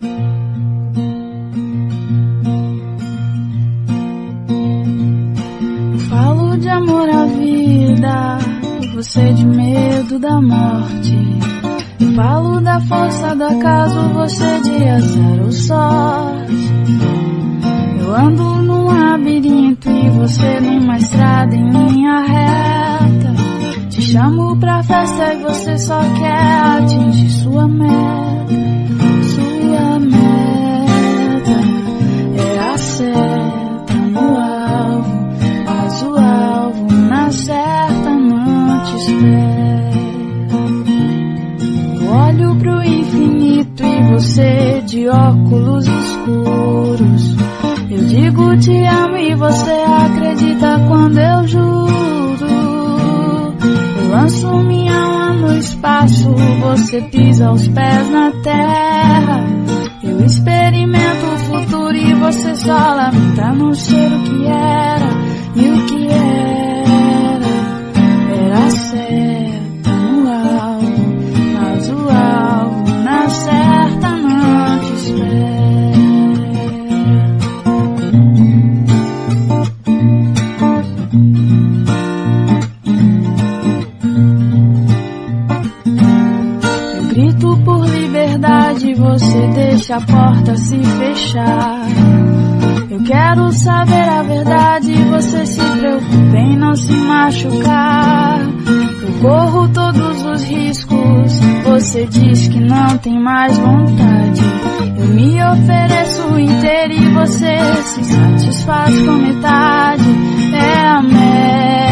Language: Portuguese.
Falo de amor à vida, você de medo da morte. Falo da força do acaso, você de azar ou sorte. Eu ando num labirinto e você numa estrada em linha reta. Te chamo pra festa e você só quer atingir sua meta. Sua meta é a seta no alvo, mas o alvo na certa não te espera. Eu olho pro infinito e você de óculos escuros. Eu digo te amo e você acredita quando eu juro. Eu lanço minha alma no espaço, você pisa os pés na terra. Eu experimento o futuro e você só lamenta não ser o que era. E o que era certa no alvo, mas o alvo na certa não te espera. Eu grito por liberdade, você deixa a porta se fechar. Eu quero saber a verdade, você se preocupa em não se machucar. Eu corro todos os riscos, você diz que não tem mais vontade. Eu me ofereço inteiro e você se satisfaz com metade. É a meta